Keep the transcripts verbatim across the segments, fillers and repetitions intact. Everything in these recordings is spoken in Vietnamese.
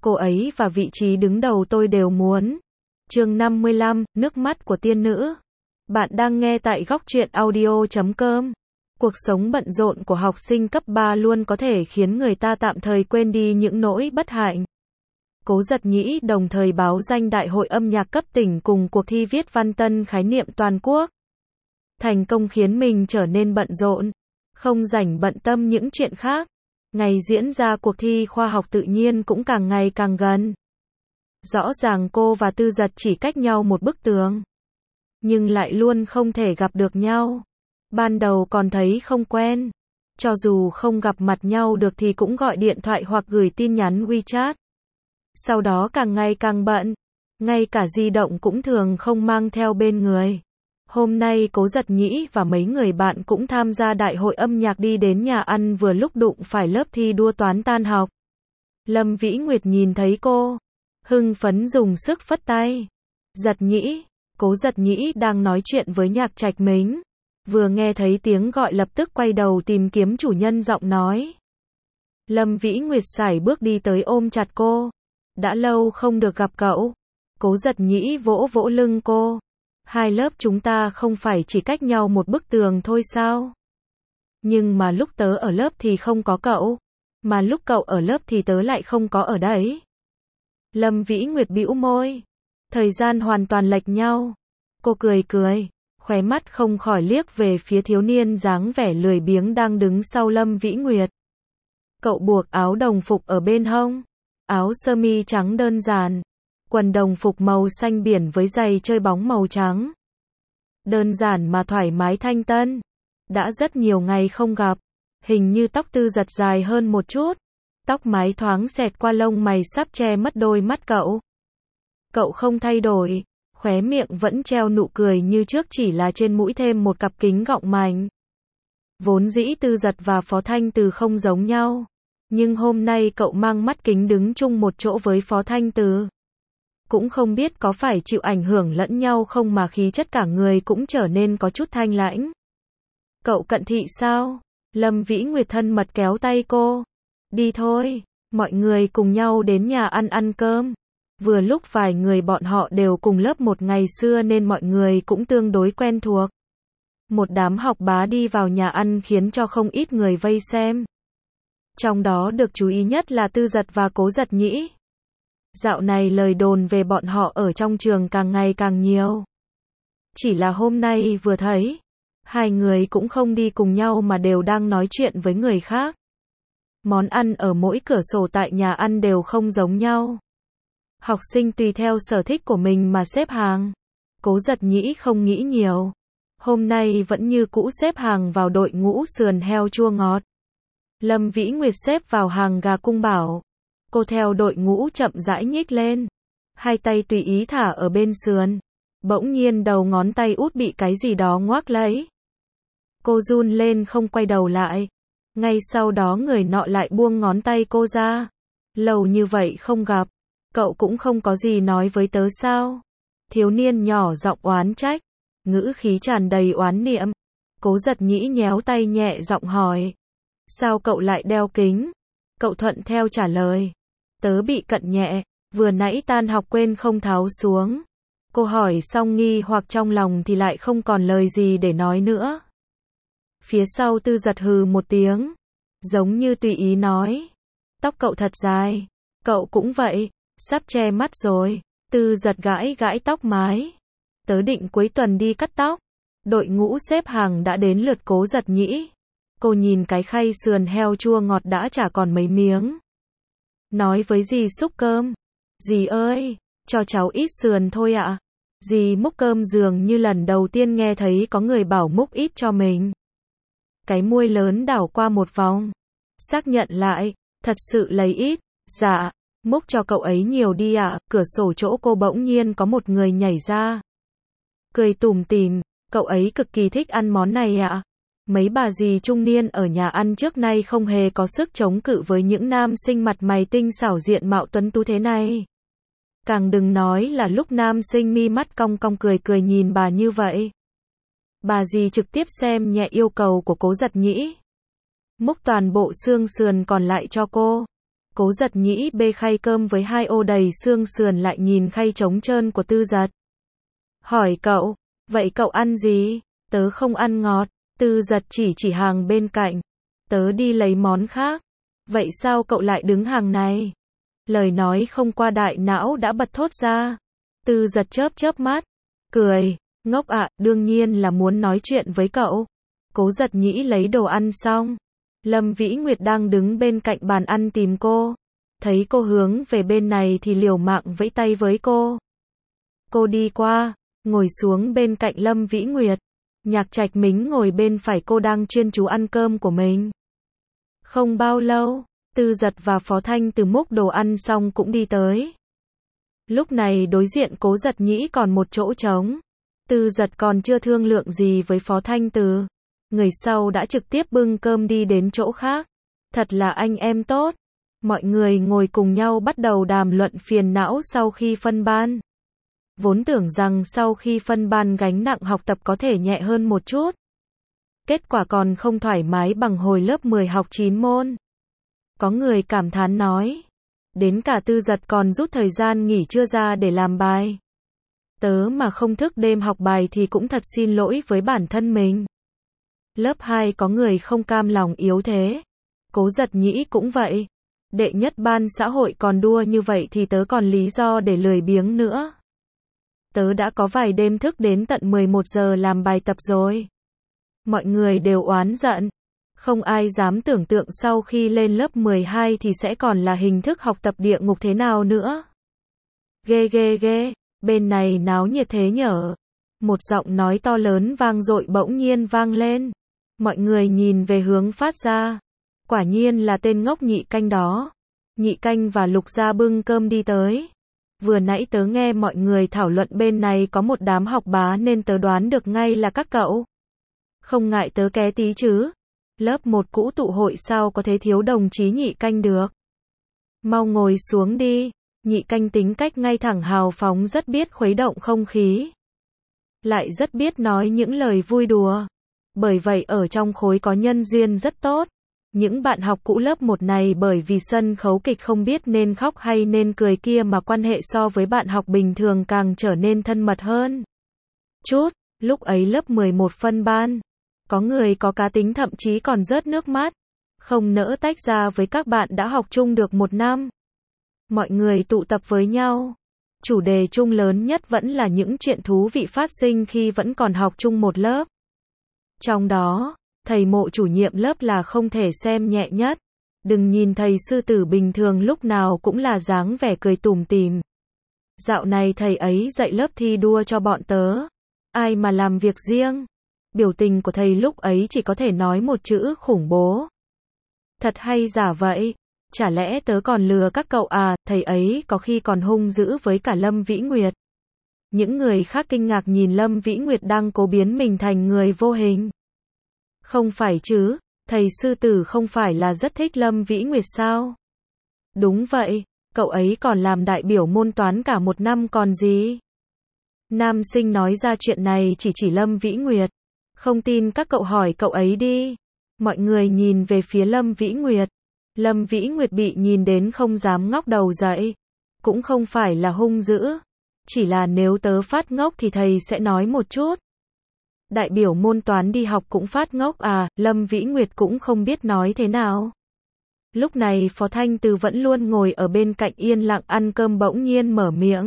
cô ấy và vị trí đứng đầu tôi đều muốn. Chương năm mươi lăm, nước mắt của tiên nữ. Bạn đang nghe tại góc truyện audio chấm com. Cuộc sống bận rộn của học sinh cấp ba luôn có thể khiến người ta tạm thời quên đi những nỗi bất hạnh. Cố Giật Nhĩ đồng thời báo danh Đại hội âm nhạc cấp tỉnh cùng cuộc thi viết văn tân khái niệm toàn quốc. Thành công khiến mình trở nên bận rộn, không rảnh bận tâm những chuyện khác. Ngày diễn ra cuộc thi khoa học tự nhiên cũng càng ngày càng gần. Rõ ràng cô và Tư Giật chỉ cách nhau một bức tường, nhưng lại luôn không thể gặp được nhau. Ban đầu còn thấy không quen, cho dù không gặp mặt nhau được thì cũng gọi điện thoại hoặc gửi tin nhắn WeChat. Sau đó càng ngày càng bận, ngay cả di động cũng thường không mang theo bên người. Hôm nay Cố Giật Nhĩ và mấy người bạn cũng tham gia đại hội âm nhạc đi đến nhà ăn vừa lúc đụng phải lớp thi đua toán tan học. Lâm Vĩ Nguyệt nhìn thấy cô, hưng phấn dùng sức phất tay. Giật Nhĩ, Cố Giật Nhĩ đang nói chuyện với Nhạc Trạch Mính. Vừa nghe thấy tiếng gọi lập tức quay đầu tìm kiếm chủ nhân giọng nói. Lâm Vĩ Nguyệt sải bước đi tới ôm chặt cô. Đã lâu không được gặp cậu. Cố Giật Nhĩ vỗ vỗ lưng cô. Hai lớp chúng ta không phải chỉ cách nhau một bức tường thôi sao? Nhưng mà lúc tớ ở lớp thì không có cậu, mà lúc cậu ở lớp thì tớ lại không có ở đấy. Lâm Vĩ Nguyệt bĩu môi. Thời gian hoàn toàn lệch nhau. Cô cười cười, khóe mắt không khỏi liếc về phía thiếu niên dáng vẻ lười biếng đang đứng sau Lâm Vĩ Nguyệt. Cậu buộc áo đồng phục ở bên hông, áo sơ mi trắng đơn giản, quần đồng phục màu xanh biển với giày chơi bóng màu trắng. Đơn giản mà thoải mái thanh tân. Đã rất nhiều ngày không gặp, hình như tóc Tư Giật dài hơn một chút. Tóc mái thoáng xẹt qua lông mày sắp che mất đôi mắt cậu. Cậu không thay đổi, khóe miệng vẫn treo nụ cười như trước, chỉ là trên mũi thêm một cặp kính gọng mảnh. Vốn dĩ Tư Giật và Phó Thanh Từ không giống nhau, nhưng hôm nay cậu mang mắt kính đứng chung một chỗ với Phó Thanh Từ. Cũng không biết có phải chịu ảnh hưởng lẫn nhau không mà khí chất cả người cũng trở nên có chút thanh lãnh. Cậu cận thị sao? Lâm Vĩ Nguyệt thân mật kéo tay cô. Đi thôi, mọi người cùng nhau đến nhà ăn ăn cơm. Vừa lúc vài người bọn họ đều cùng lớp một ngày xưa nên mọi người cũng tương đối quen thuộc. Một đám học bá đi vào nhà ăn khiến cho không ít người vây xem. Trong đó được chú ý nhất là Tư Giật và Cố Giật Nhĩ. Dạo này lời đồn về bọn họ ở trong trường càng ngày càng nhiều. Chỉ là hôm nay vừa thấy, hai người cũng không đi cùng nhau mà đều đang nói chuyện với người khác. Món ăn ở mỗi cửa sổ tại nhà ăn đều không giống nhau. Học sinh tùy theo sở thích của mình mà xếp hàng. Cố Giật Nhĩ không nghĩ nhiều. Hôm nay vẫn như cũ xếp hàng vào đội ngũ sườn heo chua ngọt. Lâm Vĩ Nguyệt xếp vào hàng gà cung bảo. Cô theo đội ngũ chậm rãi nhích lên. Hai tay tùy ý thả ở bên sườn. Bỗng nhiên đầu ngón tay út bị cái gì đó ngoác lấy. Cô run lên không quay đầu lại. Ngay sau đó người nọ lại buông ngón tay cô ra. Lâu như vậy không gặp, cậu cũng không có gì nói với tớ sao? Thiếu niên nhỏ giọng oán trách, ngữ khí tràn đầy oán niệm. Cố Giật Nhĩ nhéo tay nhẹ giọng hỏi. Sao cậu lại đeo kính? Cậu thuận theo trả lời. Tớ bị cận nhẹ, vừa nãy tan học quên không tháo xuống. Cô hỏi xong nghi hoặc trong lòng thì lại không còn lời gì để nói nữa. Phía sau Tư Giật hừ một tiếng, giống như tùy ý nói. Tóc cậu thật dài, cậu cũng vậy, sắp che mắt rồi. Tư Giật gãi gãi tóc mái. Tớ định cuối tuần đi cắt tóc. Đội ngũ xếp hàng đã đến lượt Cố Giật Nhĩ. Cô nhìn cái khay sườn heo chua ngọt đã chả còn mấy miếng. Nói với dì xúc cơm. Dì ơi, cho cháu ít sườn thôi ạ. Dì múc cơm dường như lần đầu tiên nghe thấy có người bảo múc ít cho mình. Cái môi lớn đảo qua một vòng. Xác nhận lại, thật sự lấy ít. Dạ, múc cho cậu ấy nhiều đi ạ. Cửa sổ chỗ cô bỗng nhiên có một người nhảy ra. Cười tủm tỉm, cậu ấy cực kỳ thích ăn món này ạ. Mấy bà dì trung niên ở nhà ăn trước nay không hề có sức chống cự với những nam sinh mặt mày tinh xảo diện mạo tuấn tú thế này. Càng đừng nói là lúc nam sinh mi mắt cong cong cười cười nhìn bà như vậy. Bà dì trực tiếp xem nhẹ yêu cầu của Cố Giật Nhĩ. Múc toàn bộ xương sườn còn lại cho cô. Cố Giật Nhĩ bê khay cơm với hai ô đầy xương sườn lại nhìn khay trống trơn của Tư Giật. Hỏi cậu, vậy cậu ăn gì? Tớ không ăn ngọt. Tư Giật chỉ chỉ hàng bên cạnh. Tớ đi lấy món khác. Vậy sao cậu lại đứng hàng này? Lời nói không qua đại não đã bật thốt ra. Tư Giật chớp chớp mắt. Cười, ngốc ạ, đương nhiên là muốn nói chuyện với cậu. Cố Giật Nhĩ lấy đồ ăn xong. Lâm Vĩ Nguyệt đang đứng bên cạnh bàn ăn tìm cô. Thấy cô hướng về bên này thì liều mạng vẫy tay với cô. Cô đi qua, ngồi xuống bên cạnh Lâm Vĩ Nguyệt. Nhạc Trạch Mính ngồi bên phải cô đang chuyên chú ăn cơm của mình. Không bao lâu, Tư Giật và Phó Thanh Từ múc đồ ăn xong cũng đi tới. Lúc này đối diện Cố Giật Nhĩ còn một chỗ trống. Tư Giật còn chưa thương lượng gì với Phó Thanh Từ. Người sau đã trực tiếp bưng cơm đi đến chỗ khác. Thật là anh em tốt. Mọi người ngồi cùng nhau bắt đầu đàm luận phiền não sau khi phân ban. Vốn tưởng rằng sau khi phân ban gánh nặng học tập có thể nhẹ hơn một chút. Kết quả còn không thoải mái bằng hồi lớp mười học chín môn. Có người cảm thán nói. Đến cả Tư Giật còn rút thời gian nghỉ trưa ra để làm bài. Tớ mà không thức đêm học bài thì cũng thật xin lỗi với bản thân mình. Lớp hai có người không cam lòng yếu thế. Cố Giật Nhĩ cũng vậy. Đệ nhất ban xã hội còn đua như vậy thì tớ còn lý do để lười biếng nữa. Tớ đã có vài đêm thức đến tận mười một giờ làm bài tập rồi. Mọi người đều oán giận. Không ai dám tưởng tượng sau khi lên lớp mười hai thì sẽ còn là hình thức học tập địa ngục thế nào nữa. Ghê ghê ghê, bên này náo nhiệt thế nhở. Một giọng nói to lớn vang dội bỗng nhiên vang lên. Mọi người nhìn về hướng phát ra. Quả nhiên là tên ngốc Nhị Canh đó. Nhị Canh và Lục Gia bưng cơm đi tới. Vừa nãy tớ nghe mọi người thảo luận bên này có một đám học bá nên tớ đoán được ngay là các cậu. Không ngại tớ ké tí chứ. Lớp một cũ tụ hội sao có thể thiếu đồng chí Nhị Canh được. Mau ngồi xuống đi. Nhị Canh tính cách ngay thẳng hào phóng, rất biết khuấy động không khí. Lại rất biết nói những lời vui đùa. Bởi vậy ở trong khối có nhân duyên rất tốt. Những bạn học cũ lớp một này bởi vì sân khấu kịch không biết nên khóc hay nên cười kia mà quan hệ so với bạn học bình thường càng trở nên thân mật hơn. Chút, lúc ấy lớp mười một phân ban. Có người có cá tính thậm chí còn rớt nước mắt. Không nỡ tách ra với các bạn đã học chung được một năm. Mọi người tụ tập với nhau. Chủ đề chung lớn nhất vẫn là những chuyện thú vị phát sinh khi vẫn còn học chung một lớp. Trong đó, thầy Mộ chủ nhiệm lớp là không thể xem nhẹ nhất. Đừng nhìn thầy sư tử bình thường lúc nào cũng là dáng vẻ cười tủm tỉm. Dạo này thầy ấy dạy lớp thi đua cho bọn tớ. Ai mà làm việc riêng. Biểu tình của thầy lúc ấy chỉ có thể nói một chữ khủng bố. Thật hay giả vậy? Chả lẽ tớ còn lừa các cậu à? Thầy ấy có khi còn hung dữ với cả Lâm Vĩ Nguyệt. Những người khác kinh ngạc nhìn Lâm Vĩ Nguyệt đang cố biến mình thành người vô hình. Không phải chứ, thầy sư tử không phải là rất thích Lâm Vĩ Nguyệt sao? Đúng vậy, cậu ấy còn làm đại biểu môn toán cả một năm còn gì. Nam sinh nói ra chuyện này chỉ chỉ Lâm Vĩ Nguyệt. Không tin các cậu hỏi cậu ấy đi. Mọi người nhìn về phía Lâm Vĩ Nguyệt. Lâm Vĩ Nguyệt bị nhìn đến không dám ngóc đầu dậy. Cũng không phải là hung dữ. Chỉ là nếu tớ phát ngốc thì thầy sẽ nói một chút. Đại biểu môn toán đi học cũng phát ngốc à? Lâm Vĩ Nguyệt cũng không biết nói thế nào. Lúc này Phó Thanh Từ vẫn luôn ngồi ở bên cạnh yên lặng ăn cơm bỗng nhiên mở miệng.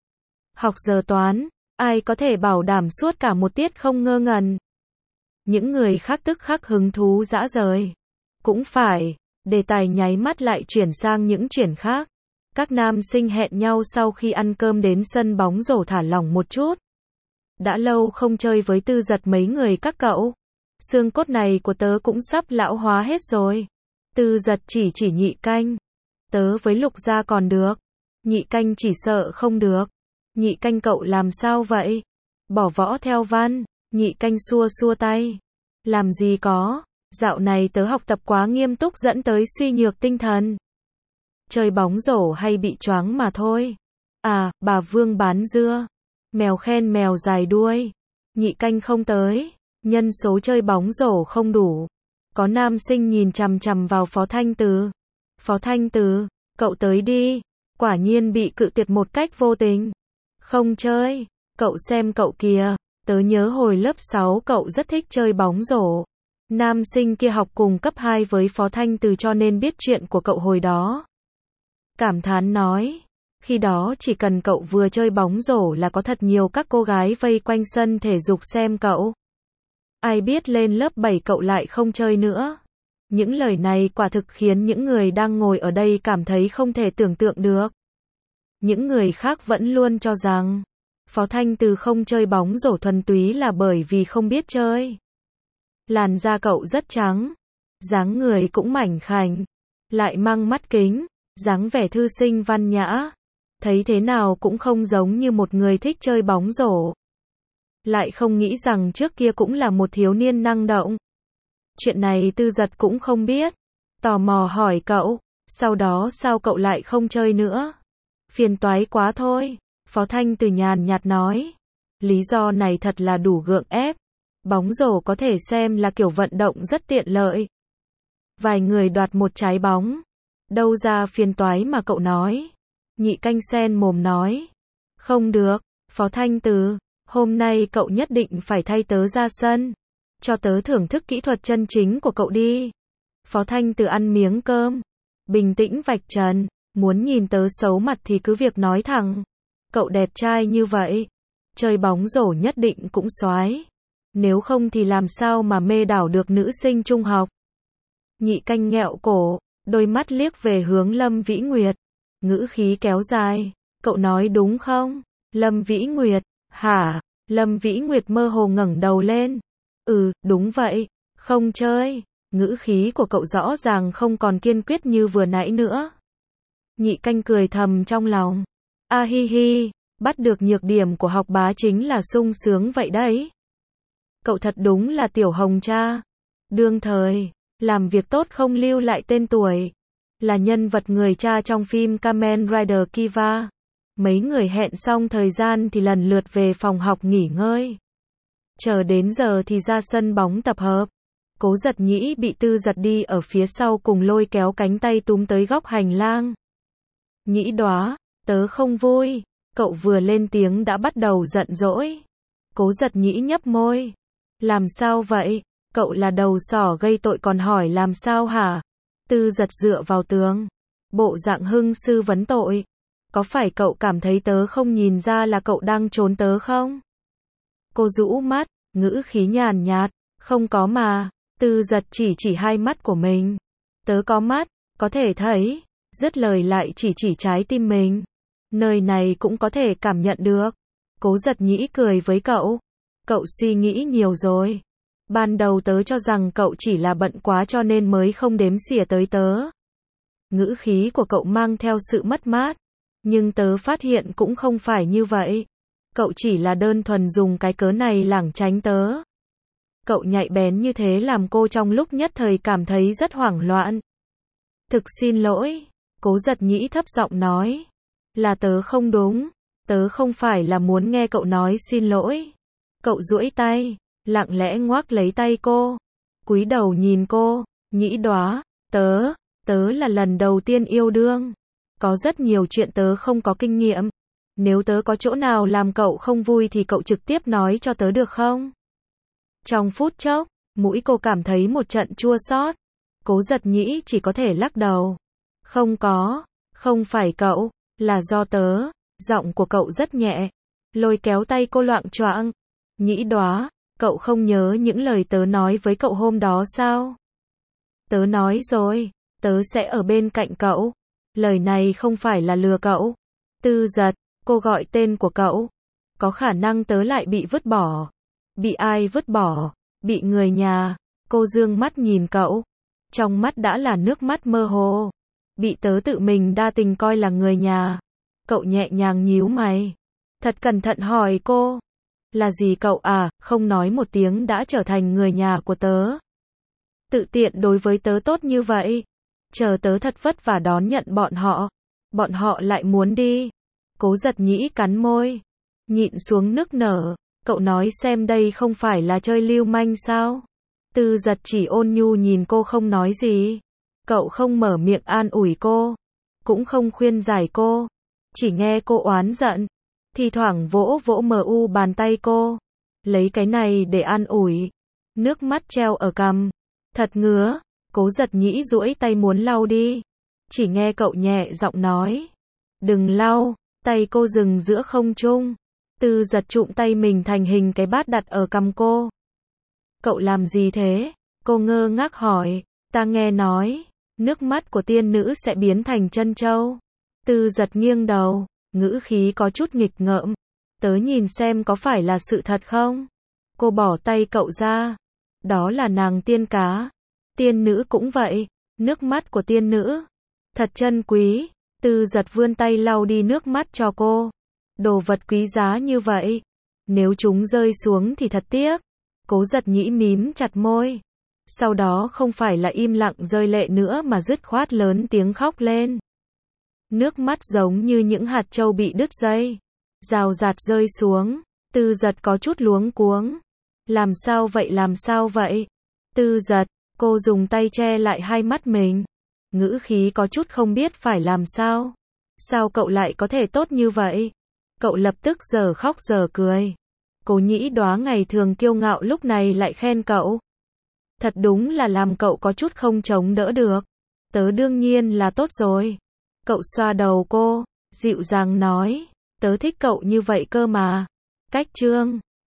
Học giờ toán, ai có thể bảo đảm suốt cả một tiết không ngơ ngẩn? Những người khác tức khắc hứng thú dã rời. Cũng phải, đề tài nháy mắt lại chuyển sang những chuyện khác. Các nam sinh hẹn nhau sau khi ăn cơm đến sân bóng rổ thả lỏng một chút. Đã lâu không chơi với Tư Giật mấy người các cậu. Xương cốt này của tớ cũng sắp lão hóa hết rồi. Tư Giật chỉ chỉ Nhị Canh. Tớ với Lục Gia còn được. Nhị Canh chỉ sợ không được. Nhị Canh cậu làm sao vậy? Bỏ võ theo văn. Nhị Canh xua xua tay. Làm gì có, dạo này tớ học tập quá nghiêm túc dẫn tới suy nhược tinh thần. Chơi bóng rổ hay bị choáng mà thôi. À, bà Vương bán dưa. Mèo khen mèo dài đuôi. Nhị Canh không tới. Nhân số chơi bóng rổ không đủ. Có nam sinh nhìn chằm chằm vào Phó Thanh Từ. Phó Thanh Từ, Cậu tới đi. Quả nhiên bị cự tuyệt một cách vô tình. Không chơi. Cậu xem cậu kìa. Tớ nhớ hồi lớp sáu cậu rất thích chơi bóng rổ. Nam sinh kia học cùng cấp hai với Phó Thanh Từ cho nên biết chuyện của cậu hồi đó. Cảm thán nói. Khi đó chỉ cần cậu vừa chơi bóng rổ là có thật nhiều các cô gái vây quanh sân thể dục xem cậu. Ai biết lên lớp bảy cậu lại không chơi nữa. Những lời này quả thực khiến những người đang ngồi ở đây cảm thấy không thể tưởng tượng được. Những người khác vẫn luôn cho rằng Phó Thanh Từ không chơi bóng rổ thuần túy là bởi vì không biết chơi. Làn da cậu rất trắng, dáng người cũng mảnh khảnh, lại mang mắt kính, dáng vẻ thư sinh văn nhã, thấy thế nào cũng không giống như một người thích chơi bóng rổ. Lại không nghĩ rằng trước kia cũng là một thiếu niên năng động. Chuyện này Tư Dật cũng không biết, tò mò hỏi cậu, sau đó sao cậu lại không chơi nữa? Phiền toái quá thôi, Phó Thanh Từ nhàn nhạt nói. Lý do này thật là đủ gượng ép. Bóng rổ có thể xem là kiểu vận động rất tiện lợi. Vài người đoạt một trái bóng. Đâu ra phiền toái mà cậu nói. Nhị Canh sen mồm nói. Không được, Phó Thanh Từ, hôm nay cậu nhất định phải thay tớ ra sân. Cho tớ thưởng thức kỹ thuật chân chính của cậu đi. Phó Thanh Từ ăn miếng cơm. Bình tĩnh vạch trần. Muốn nhìn tớ xấu mặt thì cứ việc nói thẳng. Cậu đẹp trai như vậy. Chơi bóng rổ nhất định cũng soái. Nếu không thì làm sao mà mê đảo được nữ sinh trung học. Nhị Canh nghẹo cổ, đôi mắt liếc về hướng Lâm Vĩ Nguyệt. Ngữ khí kéo dài. Cậu nói đúng không? Lâm Vĩ Nguyệt. Hả? Lâm Vĩ Nguyệt mơ hồ ngẩng đầu lên. Ừ, đúng vậy. Không chơi. Ngữ khí của cậu rõ ràng không còn kiên quyết như vừa nãy nữa. Nhị Canh cười thầm trong lòng. A hi hi, bắt được nhược điểm của học bá chính là sung sướng vậy đấy. Cậu thật đúng là tiểu hồng cha. Đương thời, làm việc tốt không lưu lại tên tuổi. Là nhân vật người cha trong phim Kamen Rider Kiva. Mấy người hẹn xong thời gian thì lần lượt về phòng học nghỉ ngơi. Chờ đến giờ thì ra sân bóng tập hợp. Cố Giật Nhĩ bị Tư Giật đi ở phía sau cùng lôi kéo cánh tay túm tới góc hành lang. Nhĩ Đóa, tớ không vui. Cậu vừa lên tiếng đã bắt đầu giận dỗi. Cố Giật Nhĩ nhấp môi. Làm sao vậy? Cậu là đầu sỏ gây tội còn hỏi làm sao hả? Tư Giật dựa vào tường. Bộ dạng hưng sư vấn tội. Có phải cậu cảm thấy tớ không nhìn ra là cậu đang trốn tớ không? Cô rũ mắt, ngữ khí nhàn nhạt. Không có mà. Tư Giật chỉ chỉ hai mắt của mình. Tớ có mắt, có thể thấy. Dứt lời lại chỉ chỉ trái tim mình. Nơi này cũng có thể cảm nhận được. Cố Giật Nhĩ cười với cậu. Cậu suy nghĩ nhiều rồi. Ban đầu tớ cho rằng cậu chỉ là bận quá cho nên mới không đếm xỉa tới tớ. Ngữ khí của cậu mang theo sự mất mát. Nhưng tớ phát hiện cũng không phải như vậy. Cậu chỉ là đơn thuần dùng cái cớ này lảng tránh tớ. Cậu nhạy bén như thế làm cô trong lúc nhất thời cảm thấy rất hoảng loạn. Thực xin lỗi. Cố Giật Nhĩ thấp giọng nói. Là tớ không đúng. Tớ không phải là muốn nghe cậu nói xin lỗi. Cậu duỗi tay, lặng lẽ ngoác lấy tay cô. Cúi đầu nhìn cô. Nhĩ Đóa, tớ, tớ là lần đầu tiên yêu đương. Có rất nhiều chuyện tớ không có kinh nghiệm. Nếu tớ có chỗ nào làm cậu không vui thì cậu trực tiếp nói cho tớ được không? Trong phút chốc, mũi cô cảm thấy một trận chua xót. Cố Giật Nhĩ chỉ có thể lắc đầu. Không có, không phải cậu, là do tớ. Giọng của cậu rất nhẹ, lôi kéo tay cô loạng choạng. Nhĩ Đóa, cậu không nhớ những lời tớ nói với cậu hôm đó sao? Tớ nói rồi, tớ sẽ ở bên cạnh cậu. Lời này không phải là lừa cậu. Tư Giật, cô gọi tên của cậu. Có khả năng tớ lại bị vứt bỏ. Bị ai vứt bỏ? Bị người nhà. Cô dương mắt nhìn cậu. Trong mắt đã là nước mắt mơ hồ. Bị tớ tự mình đa tình coi là người nhà. Cậu nhẹ nhàng nhíu mày. Thật cẩn thận hỏi cô. Là gì cậu à, không nói một tiếng đã trở thành người nhà của tớ. Tự tiện đối với tớ tốt như vậy. Chờ tớ thật vất vả đón nhận bọn họ. Bọn họ lại muốn đi. Cố Giật Nhĩ cắn môi. Nhịn xuống nức nở. Cậu nói xem đây không phải là chơi lưu manh sao? Tư Giật chỉ ôn nhu nhìn cô không nói gì. Cậu không mở miệng an ủi cô. cũng không khuyên giải cô. Chỉ nghe cô oán giận, thì thoảng vỗ vỗ mờ u bàn tay cô. Lấy cái này để an ủi. Nước mắt treo ở cằm. Thật ngứa. Cố Giật Nhĩ duỗi tay muốn lau đi. Chỉ nghe cậu nhẹ giọng nói. Đừng lau. Tay cô dừng giữa không trung. Tư Giật trụm tay mình thành hình cái bát đặt ở cằm cô. Cậu làm gì thế? Cô ngơ ngác hỏi. Ta nghe nói, nước mắt của tiên nữ sẽ biến thành trân châu. Tư Giật nghiêng đầu, ngữ khí có chút nghịch ngợm. Tớ nhìn xem có phải là sự thật không? Cô bỏ tay cậu ra. Đó là nàng tiên cá. Tiên nữ cũng vậy. Nước mắt của tiên nữ. Thật trân quý. Tư Giật vươn tay lau đi nước mắt cho cô. Đồ vật quý giá như vậy. Nếu chúng rơi xuống thì thật tiếc. Cố Giật Nhĩ mím chặt môi. Sau đó không phải là im lặng rơi lệ nữa mà dứt khoát lớn tiếng khóc lên. Nước mắt giống như những hạt châu bị đứt dây. Rào rạt rơi xuống. Tư Giật có chút luống cuống. Làm sao vậy làm sao vậy? Tư Giật, cô dùng tay che lại hai mắt mình. Ngữ khí có chút không biết phải làm sao. Sao cậu lại có thể tốt như vậy? Cậu lập tức giờ khóc giờ cười. Cố Nhĩ Đóa ngày thường kiêu ngạo lúc này lại khen cậu. Thật đúng là làm cậu có chút không chống đỡ được. Tớ đương nhiên là tốt rồi. Cậu xoa đầu cô, dịu dàng nói. Tớ thích cậu như vậy cơ mà. Cách chương